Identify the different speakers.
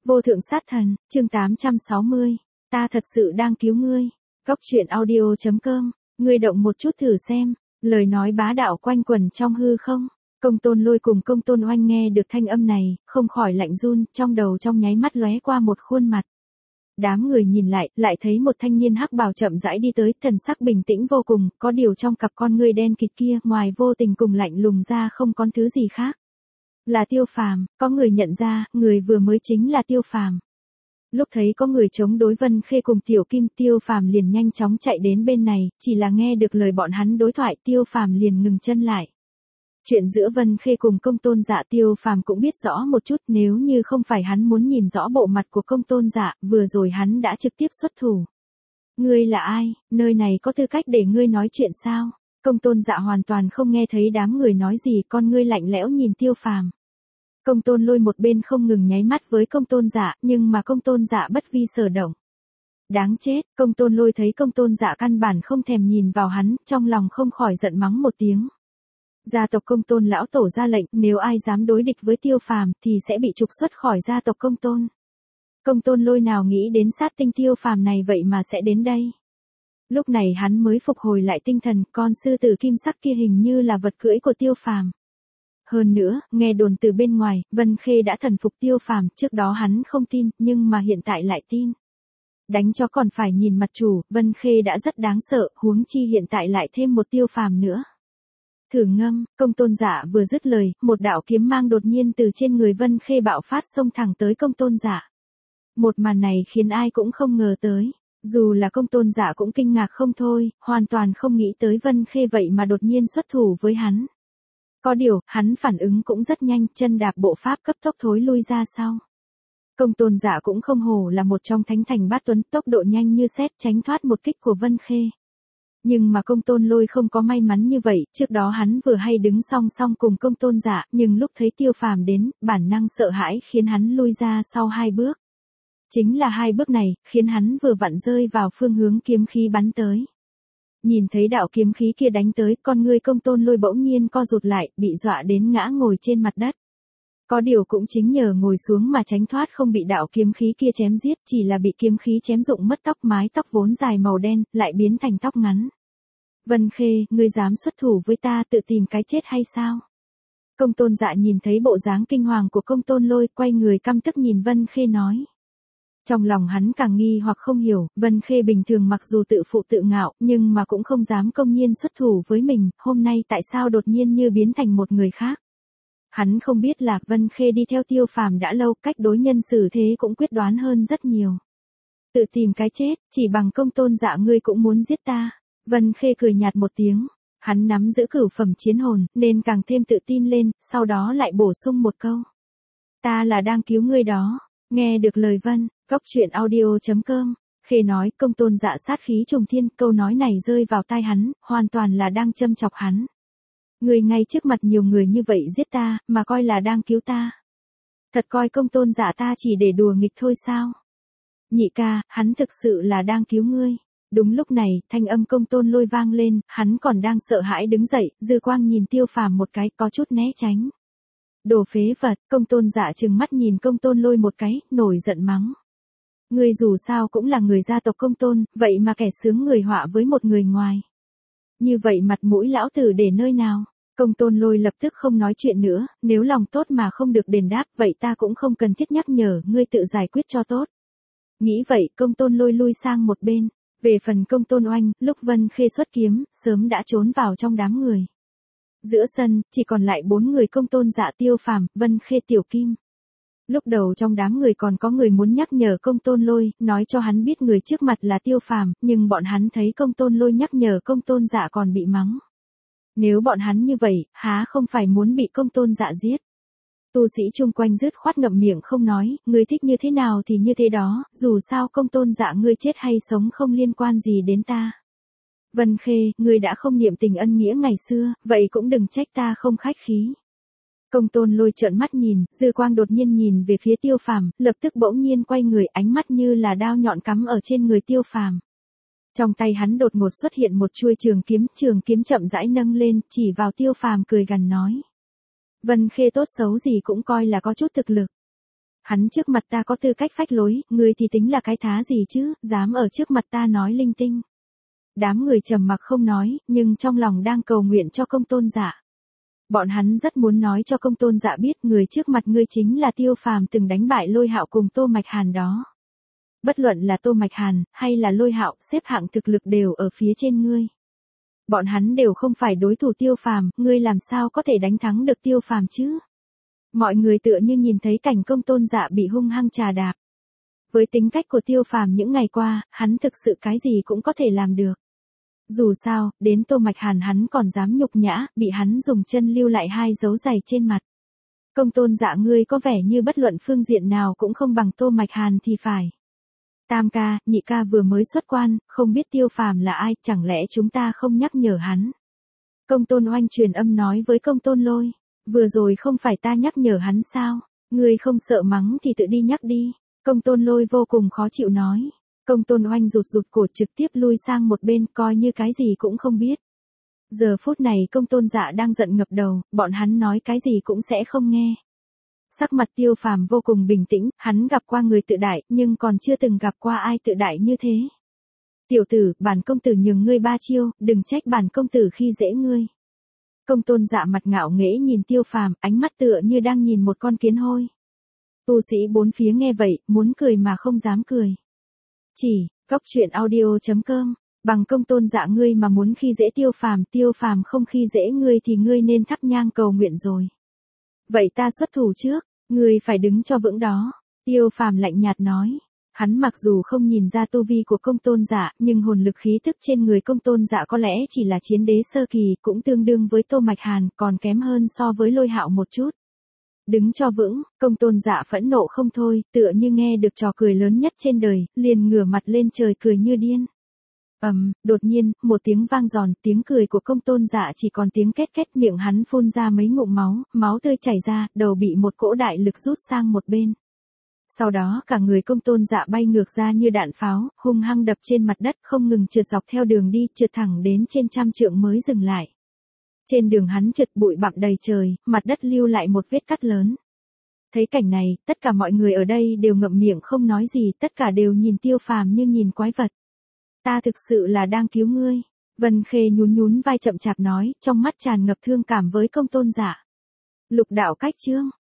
Speaker 1: Vô thượng sát thần, chương 860. Ta thật sự đang cứu ngươi. Cốc truyện audio.com. Ngươi động một chút thử xem. Lời nói bá đạo quanh quẩn trong hư không. Công Tôn Lôi cùng Công Tôn Oanh nghe được thanh âm này, không khỏi lạnh run, trong đầu trong nháy mắt lóe qua một khuôn mặt. Đám người nhìn lại thấy một thanh niên hắc bào chậm rãi đi tới, thần sắc bình tĩnh vô cùng, có điều trong cặp con ngươi đen kịt kia, ngoài vô tình cùng lạnh lùng ra không còn thứ gì khác. Là Tiêu Phàm, có người nhận ra, người vừa mới chính là Tiêu Phàm. Lúc thấy có người chống đối Vân Khê cùng Tiểu Kim, Tiêu Phàm liền nhanh chóng chạy đến bên này, chỉ là nghe được lời bọn hắn đối thoại, Tiêu Phàm liền ngừng chân lại. Chuyện giữa Vân Khê cùng Công Tôn Dạ Tiêu Phàm cũng biết rõ một chút, nếu như không phải hắn muốn nhìn rõ bộ mặt của Công Tôn Dạ, vừa rồi hắn đã trực tiếp xuất thủ. Ngươi là ai, nơi này có tư cách để ngươi nói chuyện sao? Công Tôn Dạ hoàn toàn không nghe thấy đám người nói gì, con ngươi lạnh lẽo nhìn Tiêu Phàm. Công Tôn Lôi một bên không ngừng nháy mắt với Công Tôn Dạ, nhưng mà Công Tôn Dạ bất vi sở động. Đáng chết, Công Tôn Lôi thấy Công Tôn Dạ căn bản không thèm nhìn vào hắn, trong lòng không khỏi giận mắng một tiếng. Gia tộc Công Tôn lão tổ ra lệnh, nếu ai dám đối địch với Tiêu Phàm thì sẽ bị trục xuất khỏi gia tộc Công Tôn. Công Tôn Lôi nào nghĩ đến sát tinh Tiêu Phàm này vậy mà sẽ đến đây. Lúc này hắn mới phục hồi lại tinh thần, con sư tử kim sắc kia hình như là vật cưỡi của Tiêu Phàm. Hơn nữa, nghe đồn từ bên ngoài, Vân Khê đã thần phục Tiêu Phàm, trước đó hắn không tin, nhưng mà hiện tại lại tin. Đánh cho còn phải nhìn mặt chủ, Vân Khê đã rất đáng sợ, huống chi hiện tại lại thêm một Tiêu Phàm nữa. Thử ngâm, Công Tôn Dạ vừa dứt lời, một đạo kiếm mang đột nhiên từ trên người Vân Khê bạo phát xông thẳng tới Công Tôn Dạ. Một màn này khiến ai cũng không ngờ tới. Dù là Công Tôn Dạ cũng kinh ngạc không thôi, hoàn toàn không nghĩ tới Vân Khê vậy mà đột nhiên xuất thủ với hắn. Có điều, hắn phản ứng cũng rất nhanh, chân đạp bộ pháp cấp tốc thối lui ra sau. Công Tôn Dạ cũng không hổ là một trong thánh thành bát tuấn, tốc độ nhanh như sét tránh thoát một kích của Vân Khê. Nhưng mà Công Tôn Lôi không có may mắn như vậy, trước đó hắn vừa hay đứng song song cùng Công Tôn Dạ, nhưng lúc thấy Tiêu Phàm đến, bản năng sợ hãi khiến hắn lui ra sau 2 bước. Chính là 2 bước này, khiến hắn vừa vặn rơi vào phương hướng kiếm khí bắn tới. Nhìn thấy đạo kiếm khí kia đánh tới, con ngươi Công Tôn Lôi bỗng nhiên co rụt lại, bị dọa đến ngã ngồi trên mặt đất. Có điều cũng chính nhờ ngồi xuống mà tránh thoát không bị đạo kiếm khí kia chém giết, chỉ là bị kiếm khí chém rụng mất tóc, mái tóc vốn dài màu đen, lại biến thành tóc ngắn. Vân Khê, ngươi dám xuất thủ với ta, tự tìm cái chết hay sao? Công Tôn Dạ nhìn thấy bộ dáng kinh hoàng của Công Tôn Lôi, quay người căm tức nhìn Vân Khê nói. Trong lòng hắn càng nghi hoặc không hiểu, Vân Khê bình thường mặc dù tự phụ tự ngạo, nhưng mà cũng không dám công nhiên xuất thủ với mình, hôm nay tại sao đột nhiên như biến thành một người khác. Hắn không biết là Vân Khê đi theo Tiêu Phàm đã lâu, cách đối nhân xử thế cũng quyết đoán hơn rất nhiều. Tự tìm cái chết, chỉ bằng Công Tôn Dạ ngươi cũng muốn giết ta. Vân Khê cười nhạt một tiếng, hắn nắm giữ cửu phẩm chiến hồn, nên càng thêm tự tin lên, sau đó lại bổ sung một câu. Ta là đang cứu ngươi đó. Nghe được lời Vân, Cốc truyện audio.com, Khê nói, Công Tôn Dạ sát khí trùng thiên, câu nói này rơi vào tai hắn, hoàn toàn là đang châm chọc hắn. Ngươi ngay trước mặt nhiều người như vậy giết ta, mà coi là đang cứu ta. Thật coi Công Tôn Dạ ta chỉ để đùa nghịch thôi sao? Nhị ca, hắn thực sự là đang cứu ngươi. Đúng lúc này, thanh âm Công Tôn Lôi vang lên, hắn còn đang sợ hãi đứng dậy, dư quang nhìn Tiêu Phàm một cái, có chút né tránh. Đồ phế vật, Công Tôn Dạ trừng mắt nhìn Công Tôn Lôi một cái, nổi giận mắng. Ngươi dù sao cũng là người gia tộc Công Tôn, vậy mà kẻ sướng người họa với một người ngoài. Như vậy mặt mũi lão tử để nơi nào? Công Tôn Lôi lập tức không nói chuyện nữa, nếu lòng tốt mà không được đền đáp, vậy ta cũng không cần thiết nhắc nhở, ngươi tự giải quyết cho tốt. Nghĩ vậy, Công Tôn Lôi lui sang một bên. Về phần Công Tôn Oanh, lúc Vân Khê xuất kiếm, sớm đã trốn vào trong đám người. Giữa sân, chỉ còn lại 4 người Công Tôn Dạ, Tiêu Phàm, Vân Khê, Tiểu Kim. Lúc đầu trong đám người còn có người muốn nhắc nhở Công Tôn Lôi, nói cho hắn biết người trước mặt là Tiêu Phàm, nhưng bọn hắn thấy Công Tôn Lôi nhắc nhở Công Tôn Dạ còn bị mắng. Nếu bọn hắn như vậy, há không phải muốn bị Công Tôn Dạ giết. Tu sĩ chung quanh dứt khoát ngậm miệng không nói, ngươi thích như thế nào thì như thế đó, dù sao Công Tôn Dạ ngươi chết hay sống không liên quan gì đến ta. Vân Khê, ngươi đã không niệm tình ân nghĩa ngày xưa, vậy cũng đừng trách ta không khách khí. Công Tôn Lôi trợn mắt nhìn, dư quang đột nhiên nhìn về phía Tiêu Phàm, lập tức bỗng nhiên quay người, ánh mắt như là đao nhọn cắm ở trên người Tiêu Phàm. Trong tay hắn đột ngột xuất hiện một chuôi trường kiếm chậm rãi nâng lên, chỉ vào Tiêu Phàm cười gằn nói. Vân Khê tốt xấu gì cũng coi là có chút thực lực. Hắn trước mặt ta có tư cách phách lối, ngươi thì tính là cái thá gì chứ, dám ở trước mặt ta nói linh tinh. Đám người trầm mặc không nói, nhưng trong lòng đang cầu nguyện cho Công Tôn Dạ. Bọn hắn rất muốn nói cho Công Tôn Dạ biết người trước mặt ngươi chính là Tiêu Phàm từng đánh bại Lôi Hạo cùng Tô Mạch Hàn đó. Bất luận là Tô Mạch Hàn, hay là Lôi Hạo, xếp hạng thực lực đều ở phía trên ngươi. Bọn hắn đều không phải đối thủ Tiêu Phàm, ngươi làm sao có thể đánh thắng được Tiêu Phàm chứ? Mọi người tựa như nhìn thấy cảnh Công Tôn Dạ bị hung hăng trà đạp. Với tính cách của Tiêu Phàm những ngày qua, hắn thực sự cái gì cũng có thể làm được. Dù sao, đến Tô Mạch Hàn hắn còn dám nhục nhã, bị hắn dùng chân lưu lại 2 dấu giày trên mặt. Công Tôn Dạ ngươi có vẻ như bất luận phương diện nào cũng không bằng Tô Mạch Hàn thì phải. Tam ca, nhị ca vừa mới xuất quan, không biết Tiêu Phàm là ai, chẳng lẽ chúng ta không nhắc nhở hắn. Công Tôn Oanh truyền âm nói với Công Tôn Lôi, vừa rồi không phải ta nhắc nhở hắn sao, ngươi không sợ mắng thì tự đi nhắc đi. Công Tôn Lôi vô cùng khó chịu nói. Công Tôn Oanh rụt cổ trực tiếp lui sang một bên coi như cái gì cũng không biết. Giờ phút này Công Tôn Dạ đang giận ngập đầu, bọn hắn nói cái gì cũng sẽ không nghe. Sắc mặt Tiêu Phàm vô cùng bình tĩnh, hắn gặp qua người tự đại, nhưng còn chưa từng gặp qua ai tự đại như thế. Tiểu tử, bản công tử nhường ngươi 3 chiêu, đừng trách bản công tử khi dễ ngươi. Công Tôn Dạ mặt ngạo nghễ nhìn Tiêu Phàm, ánh mắt tựa như đang nhìn một con kiến hôi. Tu sĩ bốn phía nghe vậy, muốn cười mà không dám cười. Chỉ, góc truyện audio.com, bằng Công Tôn Dạ ngươi mà muốn khi dễ Tiêu Phàm không khi dễ ngươi thì ngươi nên thắp nhang cầu nguyện rồi. Vậy ta xuất thủ trước, ngươi phải đứng cho vững đó. Tiêu Phàm lạnh nhạt nói. Hắn mặc dù không nhìn ra tu vi của Công Tôn Dạ, nhưng hồn lực khí tức trên người Công Tôn Dạ có lẽ chỉ là chiến đế sơ kỳ, cũng tương đương với Tô Mạch Hàn, còn kém hơn so với Lôi Hạo một chút. Đứng cho vững, Công Tôn Dạ phẫn nộ không thôi, tựa như nghe được trò cười lớn nhất trên đời, liền ngửa mặt lên trời cười như điên. Đột nhiên, một tiếng vang giòn, tiếng cười của Công Tôn Dạ chỉ còn tiếng két két, miệng hắn phun ra mấy ngụm máu, máu tươi chảy ra, đầu bị một cỗ đại lực rút sang một bên. Sau đó cả người Công Tôn Dạ bay ngược ra như đạn pháo, hung hăng đập trên mặt đất, không ngừng trượt dọc theo đường đi, trượt thẳng đến trên 100 trượng mới dừng lại. Trên đường hắn trượt bụi bặm đầy trời, mặt đất lưu lại một vết cắt lớn. Thấy cảnh này, tất cả mọi người ở đây đều ngậm miệng không nói gì, tất cả đều nhìn Tiêu Phàm như nhìn quái vật. Ta thực sự là đang cứu ngươi. Vân Khê nhún vai chậm chạp nói, trong mắt tràn ngập thương cảm với Công Tôn Dạ. Lục đạo cách chương.